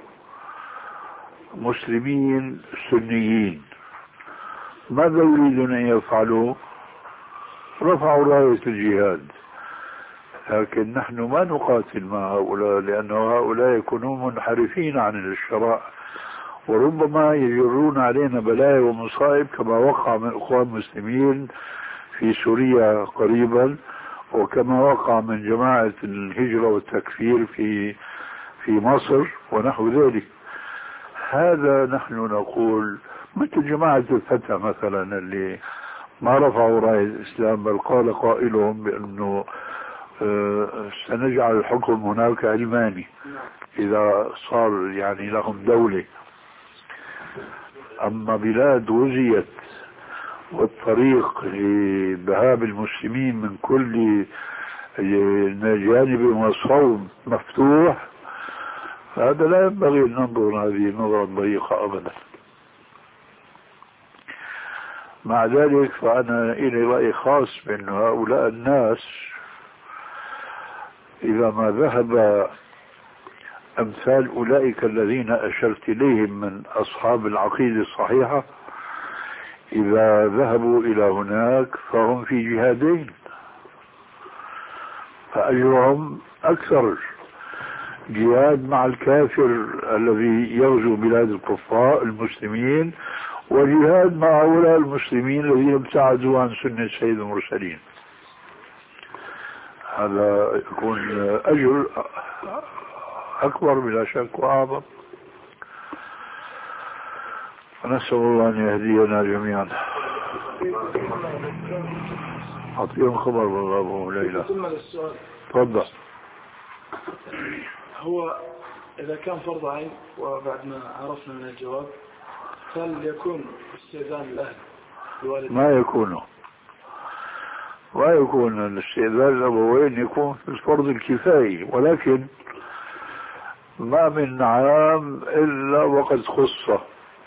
مسلمين سنيين. ماذا يريدون أن يفعلوا؟ رفعوا راية الجهاد. لكن نحن ما نقاتل مع هؤلاء، لأن هؤلاء يكونون منحرفين عن الشرع، وربما يجرون علينا بلايا ومصائب كما وقع من إخوان المسلمين في سوريا قريبا، وكما وقع من جماعة الهجرة والتكفير في في مصر ونحو ذلك. هذا نحن نقول مثل جماعة الفتح مثلا اللي ما رفعوا راية الإسلام، بل قال قائلهم بأنه سنجعل الحكم هناك علماني إذا صار يعني لهم دولة. أما بلاد وزيت والطريق لذهاب المسلمين من كل جانب والصوم مفتوح، هذا لا ينبغي أن ننظر هذه النظرة ضيقة أبدا. مع ذلك فأنا إلي رأي خاص بأن هؤلاء الناس إذا ما ذهب أمثال أولئك الذين أشرت إليهم من أصحاب العقيدة الصحيحة، إذا ذهبوا إلى هناك فهم في جهادين، فأجرهم أكثر. جهاد مع الكافر الذي يغزو بلاد الكفار المسلمين، وجهاد مع هؤلاء المسلمين الذين ابتعدوا عن سنة سيد المرسلين. هذا يكون أجر أكبر بلا شك وأعظم. نسأل الله أن يهدينا جميعا. أعطيهم خبر والله أبو ليلى. تفضل. هو إذا كان فرض عين وبعد ما عرفنا من الجواب، هل يكون استئذان الأهل الوالدين؟ ما يكونه ما يكون الاستئذان الأبوين، يكون في الفرض الكفاية، ولكن ما من عام إلا وقد خصه.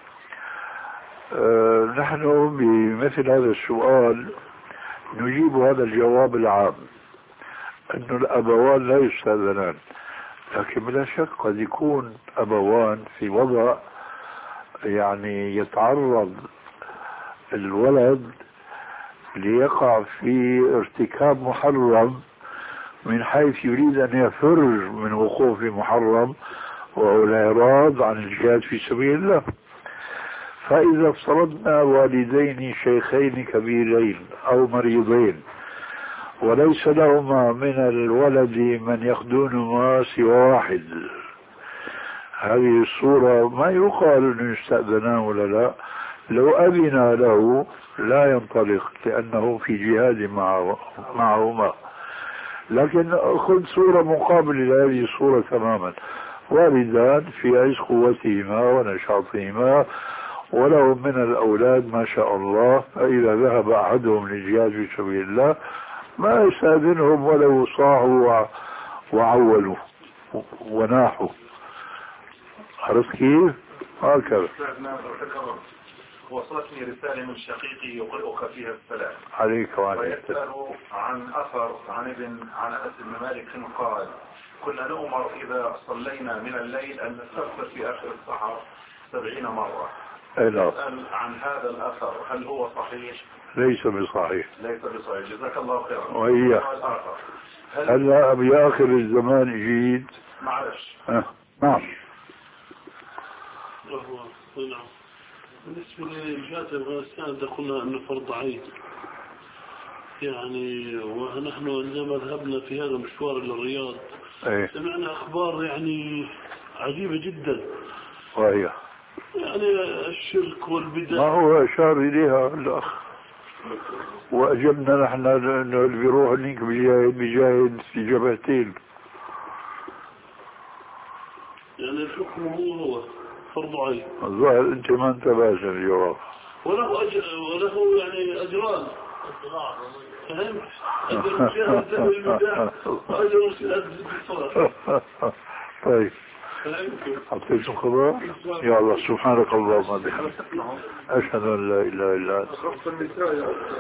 أه نحن بمثل هذا السؤال نجيب هذا الجواب العام، أن الأبوان لا يستأذنان، لكن بلا شك قد يكون أبوان في وضع يعني يتعرض الولد ليقع في ارتكاب محرم من حيث يريد أن يفر من وقوع في محرم، وهو الإعراض عن الجهاد في سبيل الله. فإذا افترضنا والدين شيخين كبيرين أو مريضين وليس لهما من الولد من يخدونهما سوى واحد، هذه الصورة ما يقال أنه يستأذنان ولا لا. لو أذن له لا ينطلق لأنه في جهاد معه معهما. لكن خذ صورة مقابلة لهذه الصورة تماما، والدان في عز قوتهما ونشاطهما ولهم من الأولاد ما شاء الله، فإذا ذهب أحدهم للجهاد في سبيل الله ما يستأذنهم ولو صاحوا وعولوا وناحوا. عرفت كيف؟ هكذا. وصلتني رسالة من شقيقي يقرئك فيها السلام عليك وعليك. ويسأل عن أثر عن ابن عن أنس بن مالك قال: كنا نؤمر إذا صلينا من الليل أن نستغفر في آخر السحر سبعين مرة. يسأل عن هذا الأثر هل هو صحيح؟ ليس بصحيح. ليس بصحيح. جزاك الله خيرا. وهي هلا بآخر الزمان جيد. معلش. أه. نعم. نعم. بالنسبة لجهات أفغانستان دخلنا أنه فرض عين يعني، ونحن عندما ذهبنا في هذا المشوار إلى الرياض أيه. سمعنا أخبار يعني عجيبة جدا، وهي يعني الشرك والبدع. ما هو أشار إليها الأخ وأجبنا نحن أنه اللي بيروح هنيك بجاهد بجاهد في جبهتين، يعني الحكم هو هو فرض عين. الظاهر أنت ما انتبهت الجواب. وله أجر وله يعني أجران. فهمت؟ أجر مشاهد ذهب البدع وأجر مشاهد الصلاة. طيب حطيتم خبر؟ يا الله سبحانك اللهم وبحمدك أشهد أن لا إله إلا أنت. خص النساء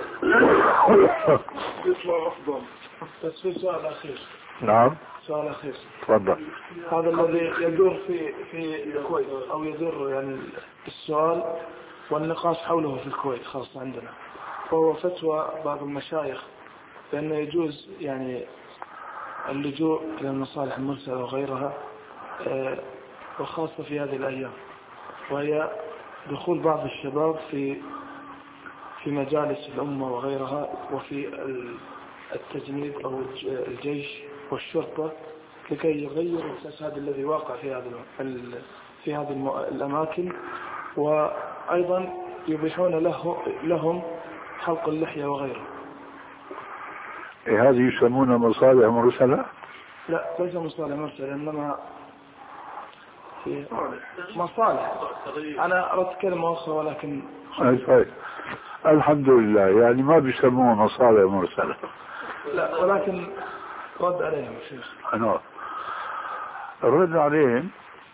يطلع أفضل. بس في سؤال أخير. نعم. سؤال أخير. تفضل. هذا الذي يدور في في الكويت أو يدور يعني السؤال والنقاش حوله في الكويت خاصة عندنا، وهو فتوى بعض المشايخ بأنه يجوز يعني اللجوء إلى المصالح المرسلة وغيرها، وخاصة في هذه الأيام، وهي دخول بعض الشباب في في مجالس الأمة وغيرها، وفي التجنيد أو الجيش والشرطة، لكي يغيروا الفساد الذي واقع في هذه في هذه الأماكن، وأيضا يبيحون له لهم حلق اللحية وغيره. إيه هذه يسمونها مصالح مرسلة؟ لا ليس مصالح مرسلة، إنما في مصالح. أنا أردت كلمة أخرى ولكن طيب الحمد لله، يعني ما بيسموها مصالح مرسلة. لا ولكن رد عليهم شيخ. أنا الرد عليهم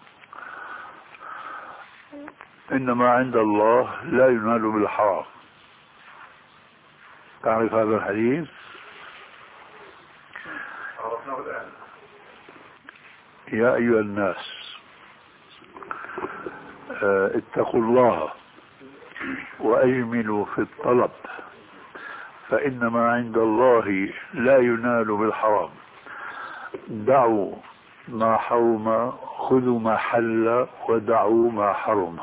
إنما عند الله لا ينال بالحرام. تعرف هذا الحديث؟ عرفناه الآن. يا أيها الناس اتقوا الله وأجملوا في الطلب، فإنما عند الله لا ينال بالحرام. دعوا ما حرم، خذوا ما حل، ودعوا ما حرم.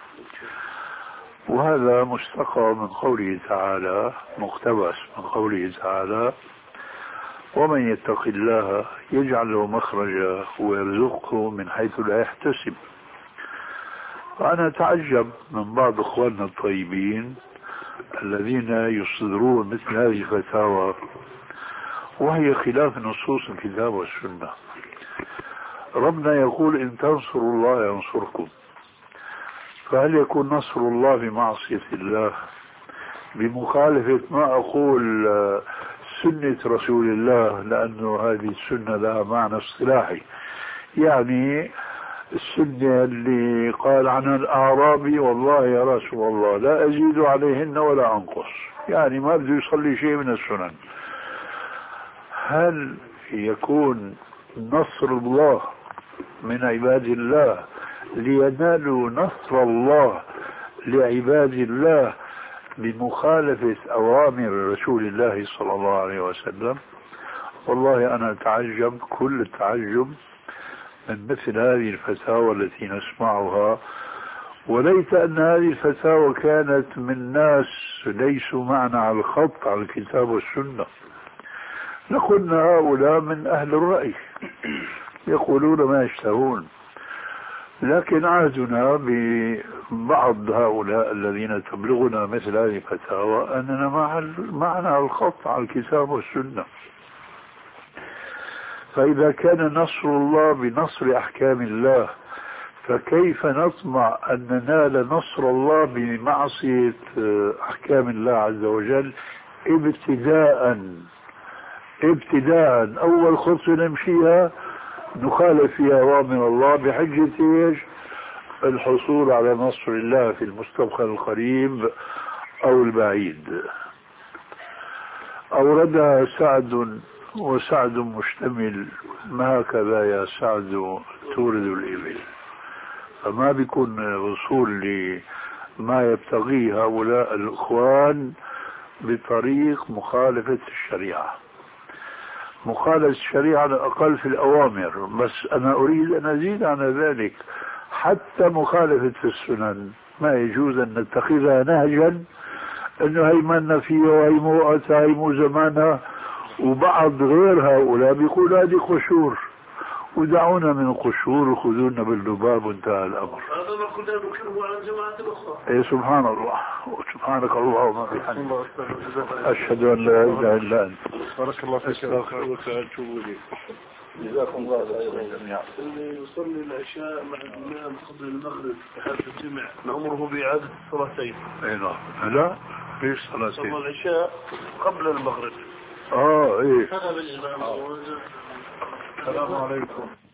وهذا مستقى من قوله تعالى، مقتبس من قوله تعالى: ومن يتق الله يجعل له مخرجا ويرزقه من حيث لا يحتسب. وأنا أتعجب من بعض إخواننا الطيبين الذين يصدرون مثل هذه الفتاوى وهي خلاف نصوص الكتاب والسنة. ربنا يقول: إن تنصروا الله ينصركم. فهل يكون نصر الله بمعصية الله، بمخالفة ما أقول سنة رسول الله، لأنه هذه السنة لها معنى اصطلاحي، يعني السنة اللي قال عنها الأعرابي: والله يا رسول الله لا أزيد عليهن ولا أنقص، يعني ما بده يصلي شيء من السنن. هل يكون نصر الله من عباد الله لينالوا نصر الله لعباد الله بمخالفة أوامر رسول الله صلى الله عليه وسلم؟ والله أنا أتعجب كل التعجب من مثل هذه الفتاوى التي نسمعها، وليت أن هذه الفتاوى كانت من ناس ليسوا معنا على الخط على الكتاب والسنة. لقلنا هؤلاء من أهل الرأي يقولون ما يشتهون، لكن عهدنا ببعض هؤلاء الذين تبلغنا مثل هذه الفتاوى أننا معنا على الخط على الكتاب والسنة. فإذا كان نصر الله بنصر أحكام الله، فكيف نطمع أن ننال نصر الله بمعصية أحكام الله عز وجل ابتداء ابتداء أول خطوة نمشيها نخالف فيها أوامر الله بحجة إيش؟ الحصول على نصر الله في المستقبل القريب أو البعيد. أوردها سعد، وسعد مشتمل، ما هكذا يا سعد تورد الإبل، فما بيكون وصول لما يبتغيه هؤلاء الإخوان بطريق مخالفة الشريعة. مخالفة الشريعة على الأقل في الأوامر، بس أنا أريد أن أزيد عن ذلك حتى مخالفة في السنن ما يجوز أن نتخذها نهجا أنه هيمنا فيها وهيمو وقتها هيمو زمانها، وبعض غير هؤلاء بيقول هذه قشور ودعونا من القشور وخذونا بالذباب وانتهى الأمر. هذا ما كنا نذكره على الجماعة الأخرى. إيه سبحان الله، سبحانك اللهم وبحمدك، أشهد أن لا إله إلا أنت، بارك الله فيك، أستغفرك وأتوب إليك. جزاكم الله خيرا جميعا. اللي يصلي العشاء مع الإمام قبل المغرب في حالة الجمع نأمره بإعادة الصلاتين. أي نعم. لا ليش صلاتين؟ صلى العشاء قبل المغرب. آه إيه. هذا بالإمام. السلام عليكم.